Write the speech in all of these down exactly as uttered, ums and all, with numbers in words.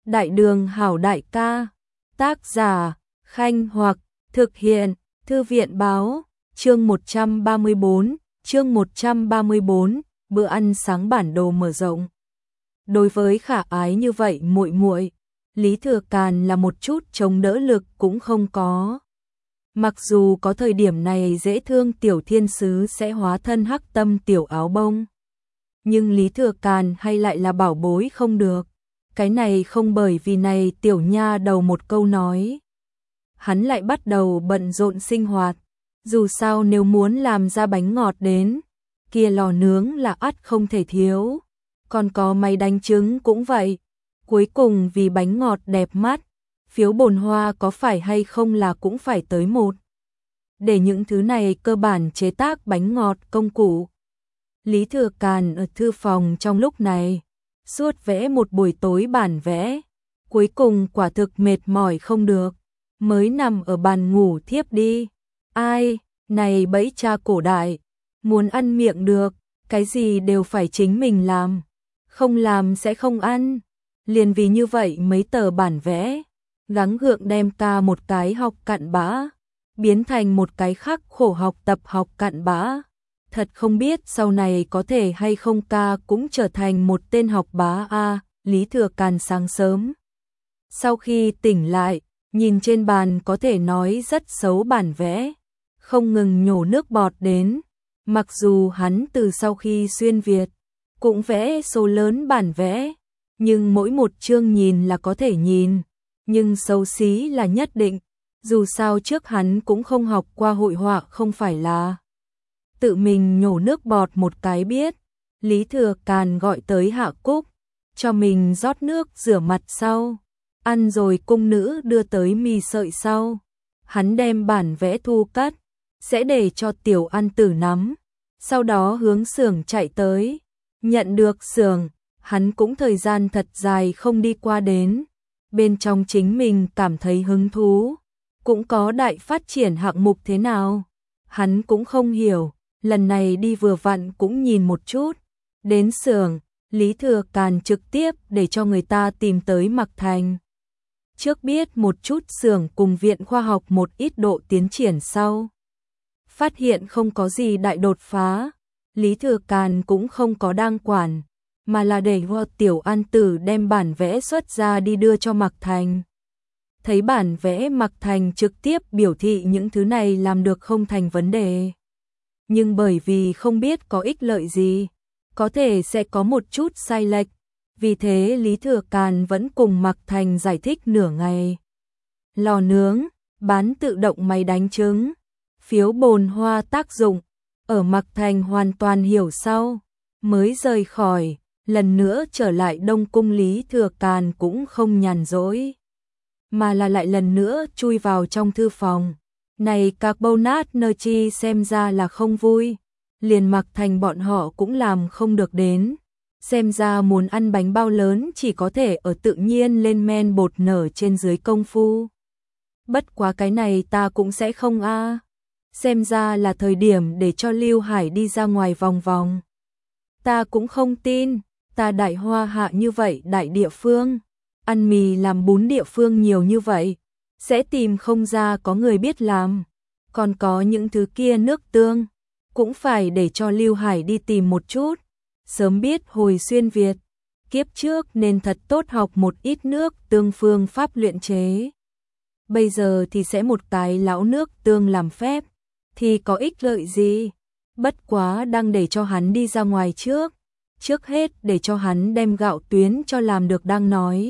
Đại đường hảo đại ca. Tác giả, Khanh Hoặc, thực hiện, Thư viện báo, chương một trăm ba mươi bốn, chương một trăm ba mươi bốn, bữa ăn sáng bản đồ mở rộng. Đối với khả ái như vậy muội muội, Lý Thừa Càn là một chút chống đỡ lực cũng không có. Mặc dù có thời điểm này dễ thương tiểu thiên sứ sẽ hóa thân hắc tâm tiểu áo bông, nhưng Lý Thừa Càn hay lại là bảo bối không được. Cái này không bởi vì này tiểu nha đầu một câu nói. Hắn lại bắt đầu bận rộn sinh hoạt. Dù sao nếu muốn làm ra bánh ngọt đến, kia lò nướng là ắt không thể thiếu. Còn có máy đánh trứng cũng vậy. Cuối cùng vì bánh ngọt đẹp mắt, phiếu bồn hoa có phải hay không là cũng phải tới một. Để những thứ này cơ bản chế tác bánh ngọt công cụ. Lý Thừa Càn ở thư phòng trong lúc này, suốt vẽ một buổi tối bản vẽ. Cuối cùng quả thực mệt mỏi không được, mới nằm ở bàn ngủ thiếp đi. Ai, này bẫy cha cổ đại, muốn ăn miệng được, cái gì đều phải chính mình làm, không làm sẽ không ăn. Liền vì như vậy mấy tờ bản vẽ, gắng gượng đem ca một cái học cặn bã, biến thành một cái khắc khổ học tập học cặn bã. Thật không biết sau này có thể hay không ca cũng trở thành một tên học bá a. Lý Thừa Càn sáng sớm sau khi tỉnh lại, nhìn trên bàn có thể nói rất xấu bản vẽ, không ngừng nhổ nước bọt đến. Mặc dù hắn từ sau khi xuyên Việt cũng vẽ số lớn bản vẽ, nhưng mỗi một chương nhìn là có thể nhìn, nhưng xấu xí là nhất định. Dù sao trước hắn cũng không học qua hội họa, không phải là tự mình nhổ nước bọt một cái biết. Lý Thừa Càn gọi tới Hạ Cúc, cho mình rót nước rửa mặt sau, ăn rồi cung nữ đưa tới mì sợi sau. Hắn đem bản vẽ thu cất, sẽ để cho tiểu ăn tử nắm, sau đó hướng xưởng chạy tới. Nhận được xưởng, hắn cũng thời gian thật dài không đi qua đến. Bên trong chính mình cảm thấy hứng thú, cũng có đại phát triển hạng mục thế nào, hắn cũng không hiểu. Lần này đi vừa vặn cũng nhìn một chút. Đến xưởng, Lý Thừa Càn trực tiếp để cho người ta tìm tới Mạc Thành. Trước biết một chút xưởng cùng viện khoa học một ít độ tiến triển sau, phát hiện không có gì đại đột phá, Lý Thừa Càn cũng không có đang quản, mà là để cho tiểu an tử đem bản vẽ xuất ra đi đưa cho Mạc Thành. Thấy bản vẽ, Mạc Thành trực tiếp biểu thị những thứ này làm được không thành vấn đề. Nhưng bởi vì không biết có ích lợi gì, có thể sẽ có một chút sai lệch, vì thế Lý Thừa Càn vẫn cùng Mạc Thành giải thích nửa ngày. Lò nướng, bán tự động máy đánh trứng, phiếu bồn hoa tác dụng, ở Mạc Thành hoàn toàn hiểu sau, mới rời khỏi. Lần nữa trở lại Đông Cung, Lý Thừa Càn cũng không nhàn rỗi, mà là lại lần nữa chui vào trong thư phòng. Này Carbonate Energy xem ra là không vui, liền Mạc Thành bọn họ cũng làm không được đến. Xem ra muốn ăn bánh bao lớn chỉ có thể ở tự nhiên lên men bột nở trên dưới công phu. Bất quá cái này ta cũng sẽ không a. Xem ra là thời điểm để cho Lưu Hải đi ra ngoài vòng vòng. Ta cũng không tin, ta Đại Hoa Hạ như vậy đại địa phương, ăn mì làm bún địa phương nhiều như vậy, sẽ tìm không ra có người biết làm. Còn có những thứ kia nước tương, cũng phải để cho Lưu Hải đi tìm một chút. Sớm biết hồi xuyên Việt, kiếp trước nên thật tốt học một ít nước tương phương pháp luyện chế. Bây giờ thì sẽ một cái lão nước tương làm phép, thì có ích lợi gì. Bất quá đang để cho hắn đi ra ngoài trước, trước hết để cho hắn đem gạo tuyến cho làm được đang nói.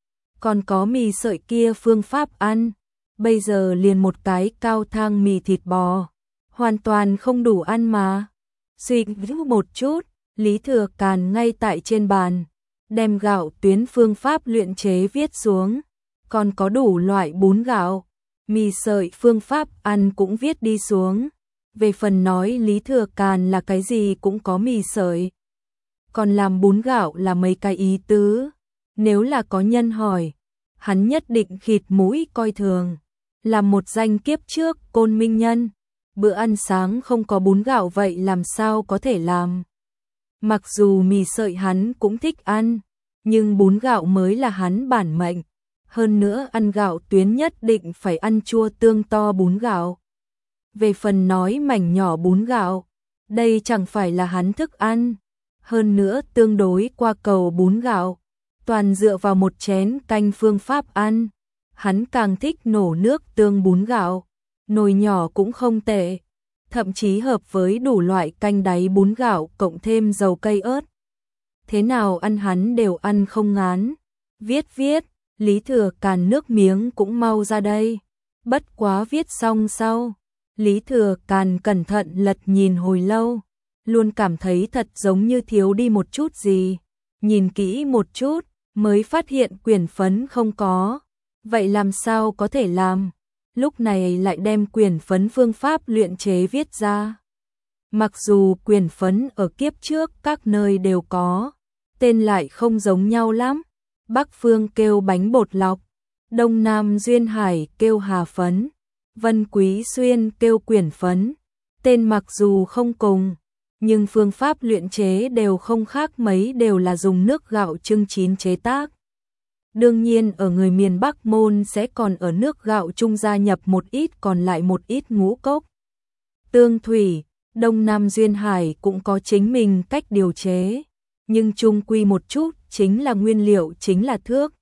Còn có mì sợi kia phương pháp ăn, bây giờ liền một cái cao thang mì thịt bò, hoàn toàn không đủ ăn mà. Suy nghĩ một chút, Lý Thừa Càn ngay tại trên bàn, đem gạo tuyến phương pháp luyện chế viết xuống, còn có đủ loại bún gạo, mì sợi phương pháp ăn cũng viết đi xuống. Về phần nói Lý Thừa Càn là cái gì cũng có mì sợi, còn làm bún gạo là mấy cái ý tứ. Nếu là có nhân hỏi, hắn nhất định khịt mũi coi thường. Làm một danh kiếp trước Côn Minh nhân, bữa ăn sáng không có bún gạo vậy làm sao có thể làm. Mặc dù mì sợi hắn cũng thích ăn, nhưng bún gạo mới là hắn bản mệnh. Hơn nữa ăn gạo tuyến nhất định phải ăn chua tương to bún gạo. Về phần nói mảnh nhỏ bún gạo, đây chẳng phải là hắn thức ăn. Hơn nữa tương đối qua cầu bún gạo, toàn dựa vào một chén canh phương pháp ăn. Hắn càng thích nổ nước tương bún gạo, nồi nhỏ cũng không tệ, thậm chí hợp với đủ loại canh đáy bún gạo cộng thêm dầu cây ớt. Thế nào ăn hắn đều ăn không ngán. Viết viết, Lý Thừa Càn nước miếng cũng mau ra đây. Bất quá viết xong sau, Lý Thừa Càn cẩn thận lật nhìn hồi lâu, luôn cảm thấy thật giống như thiếu đi một chút gì. Nhìn kỹ một chút, mới phát hiện quyển phấn không có. Vậy làm sao có thể làm? Lúc này lại đem quyển phấn phương pháp luyện chế viết ra. Mặc dù quyển phấn ở kiếp trước các nơi đều có, tên lại không giống nhau lắm. Bắc phương kêu bánh bột lọc, Đông Nam Duyên Hải kêu hà phấn, Vân Quý Xuyên kêu quyển phấn. Tên mặc dù không cùng, nhưng phương pháp luyện chế đều không khác mấy, đều là dùng nước gạo trưng chín chế tác. Đương nhiên ở người miền Bắc môn sẽ còn ở nước gạo trung gia nhập một ít còn lại một ít ngũ cốc. Tương thủy, Đông Nam Duyên Hải cũng có chính mình cách điều chế, nhưng chung quy một chút chính là nguyên liệu chính là thước.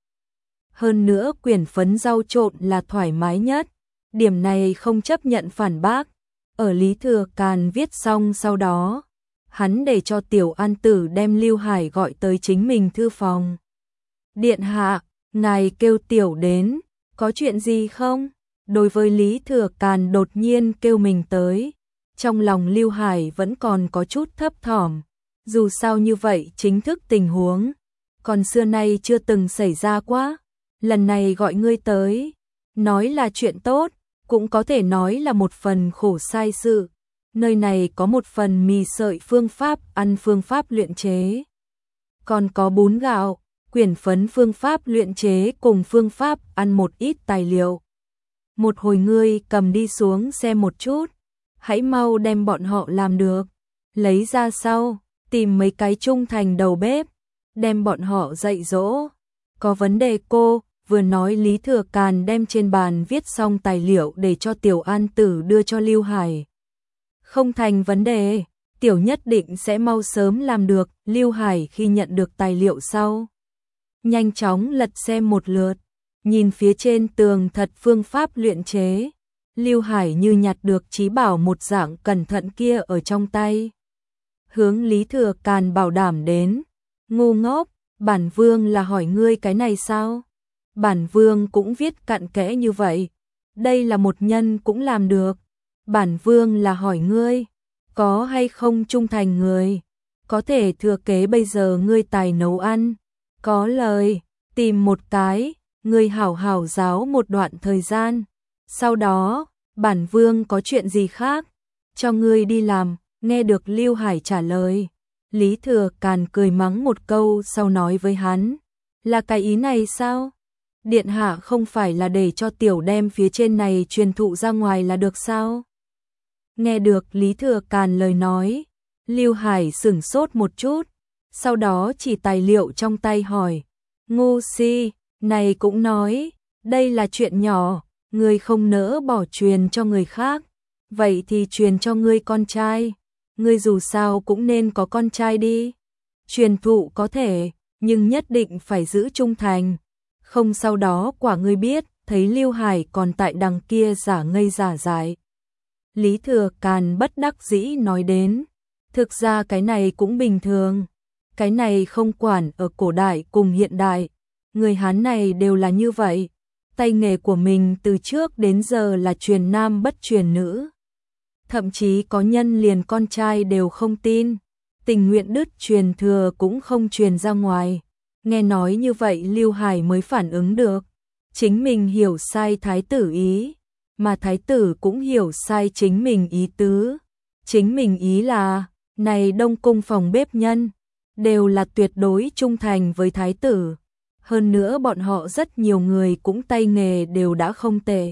Hơn nữa quyển phấn rau trộn là thoải mái nhất, điểm này không chấp nhận phản bác. Ở Lý Thừa Càn viết xong sau đó, hắn để cho Tiểu An Tử đem Lưu Hải gọi tới chính mình thư phòng. Điện hạ, ngài kêu Tiểu đến, có chuyện gì không? Đối với Lý Thừa Càn đột nhiên kêu mình tới, trong lòng Lưu Hải vẫn còn có chút thấp thỏm. Dù sao như vậy chính thức tình huống, còn xưa nay chưa từng xảy ra quá. Lần này gọi ngươi tới, nói là chuyện tốt, cũng có thể nói là một phần khổ sai sự. Nơi này có một phần mì sợi phương pháp ăn phương pháp luyện chế, còn có bún gạo, quyển phấn phương pháp luyện chế cùng phương pháp ăn một ít tài liệu. Một hồi ngươi cầm đi xuống xem một chút, hãy mau đem bọn họ làm được, lấy ra sau, tìm mấy cái trung thành đầu bếp, đem bọn họ dạy dỗ. Có vấn đề cô? Vừa nói Lý Thừa Càn đem trên bàn viết xong tài liệu để cho Tiểu An Tử đưa cho Lưu Hải. Không thành vấn đề, Tiểu nhất định sẽ mau sớm làm được. Lưu Hải khi nhận được tài liệu sau, nhanh chóng lật xem một lượt, nhìn phía trên tường thật phương pháp luyện chế. Lưu Hải như nhặt được trí bảo một dạng cẩn thận kia ở trong tay. Hướng Lý Thừa Càn bảo đảm đến, ngu ngốc, bản vương là hỏi ngươi cái này sao? Bản vương cũng viết cặn kẽ như vậy, đây là một nhân cũng làm được. Bản vương là hỏi ngươi, có hay không trung thành người, có thể thừa kế bây giờ ngươi tài nấu ăn, có lời, tìm một cái, ngươi hảo hảo giáo một đoạn thời gian, sau đó, bản vương có chuyện gì khác, cho ngươi đi làm. Nghe được Lưu Hải trả lời, Lý Thừa Càn cười mắng một câu sau nói với hắn, là cái ý này sao? Điện hạ không phải là để cho Tiểu đem phía trên này truyền thụ ra ngoài là được sao? Nghe được Lý Thừa Càn lời nói, Lưu Hải sửng sốt một chút, sau đó chỉ tài liệu trong tay hỏi, ngu si, này cũng nói, đây là chuyện nhỏ, ngươi không nỡ bỏ truyền cho người khác, vậy thì truyền cho ngươi con trai. Ngươi dù sao cũng nên có con trai đi. Truyền thụ có thể, nhưng nhất định phải giữ trung thành. Không sau đó quả ngươi biết, thấy Lưu Hải còn tại đằng kia giả ngây giả dại. Lý Thừa Càn bất đắc dĩ nói đến, thực ra cái này cũng bình thường. Cái này không quản ở cổ đại cùng hiện đại. Người Hán này đều là như vậy. Tay nghề của mình từ trước đến giờ là truyền nam bất truyền nữ. Thậm chí có nhân liền con trai đều không tin, tình nguyện đứt truyền thừa cũng không truyền ra ngoài. Nghe nói như vậy Lưu Hải mới phản ứng được, chính mình hiểu sai thái tử ý, mà thái tử cũng hiểu sai chính mình ý tứ. Chính mình ý là, này Đông Cung phòng bếp nhân, đều là tuyệt đối trung thành với thái tử. Hơn nữa bọn họ rất nhiều người cũng tay nghề đều đã không tệ.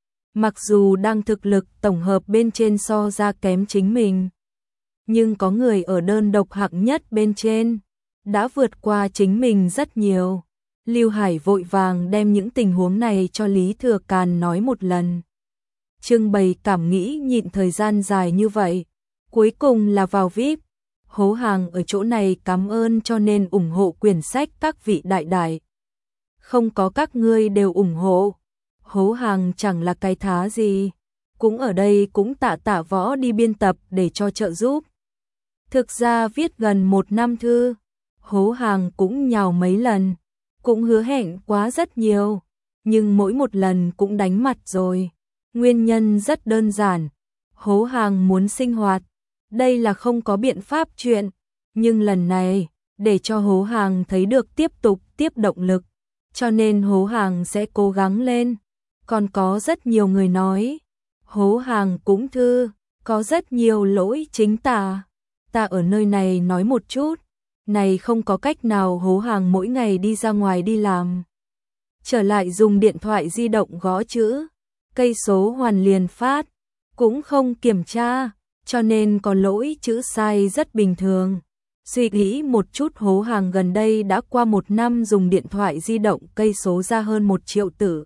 Mặc dù đang thực lực tổng hợp bên trên so ra kém chính mình, nhưng có người ở đơn độc hạng nhất bên trên, đã vượt qua chính mình rất nhiều. Lưu Hải vội vàng đem những tình huống này cho Lý Thừa Càn nói một lần. Trưng bày cảm nghĩ nhịn thời gian dài như vậy, cuối cùng là vào vi ai pi. Hố Hàng ở chỗ này cảm ơn cho nên ủng hộ quyển sách các vị đại đại. Không có các ngươi đều ủng hộ, Hố Hàng chẳng là cái thá gì. Cũng ở đây cũng tạ tạ võ đi biên tập để cho trợ giúp. Thực ra viết gần một năm thư, Hố Hàng cũng nhào mấy lần, cũng hứa hẹn quá rất nhiều, nhưng mỗi một lần cũng đánh mặt rồi. Nguyên nhân rất đơn giản, Hố Hàng muốn sinh hoạt, đây là không có biện pháp chuyện, nhưng lần này, để cho Hố Hàng thấy được tiếp tục tiếp động lực, cho nên Hố Hàng sẽ cố gắng lên. Còn có rất nhiều người nói, Hố Hàng cũng thư, có rất nhiều lỗi chính tà. Ta ở nơi này nói một chút, này không có cách nào. Hố Hàng mỗi ngày đi ra ngoài đi làm, trở lại dùng điện thoại di động gõ chữ, cây số hoàn liền phát, cũng không kiểm tra, cho nên có lỗi chữ sai rất bình thường. Suy nghĩ một chút, Hố Hàng gần đây đã qua một năm dùng điện thoại di động cây số ra hơn một triệu tử.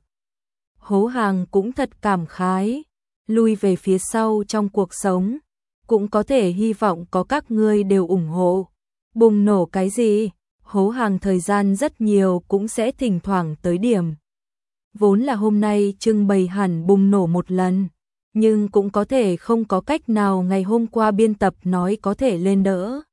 Hố Hàng cũng thật cảm khái, lui về phía sau trong cuộc sống, cũng có thể hy vọng có các ngươi đều ủng hộ. Bùng nổ cái gì? Hố Hàng thời gian rất nhiều cũng sẽ thỉnh thoảng tới điểm. Vốn là hôm nay trưng bày hẳn bùng nổ một lần, nhưng cũng có thể không có cách nào, ngày hôm qua biên tập nói có thể lên đỡ.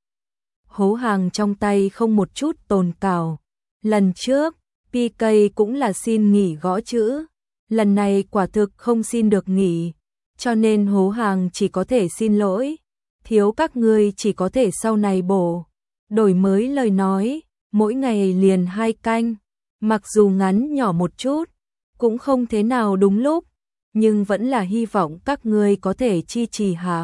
Hố Hàng trong tay không một chút tồn cảo. Lần trước, pê ca cũng là xin nghỉ gõ chữ, lần này quả thực không xin được nghỉ, cho nên Hố Hàng chỉ có thể xin lỗi, thiếu các ngươi chỉ có thể sau này bổ. Đổi mới lời nói, mỗi ngày liền hai canh, mặc dù ngắn nhỏ một chút, cũng không thế nào đúng lúc, nhưng vẫn là hy vọng các ngươi có thể chi trì hạ.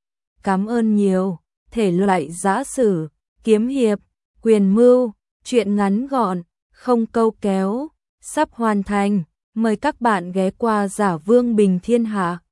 Cảm ơn nhiều. Thể loại giã sử, kiếm hiệp, quyền mưu, truyện ngắn gọn, không câu kéo, sắp hoàn thành. Mời các bạn ghé qua Giả Vương Bình Thiên Hạ.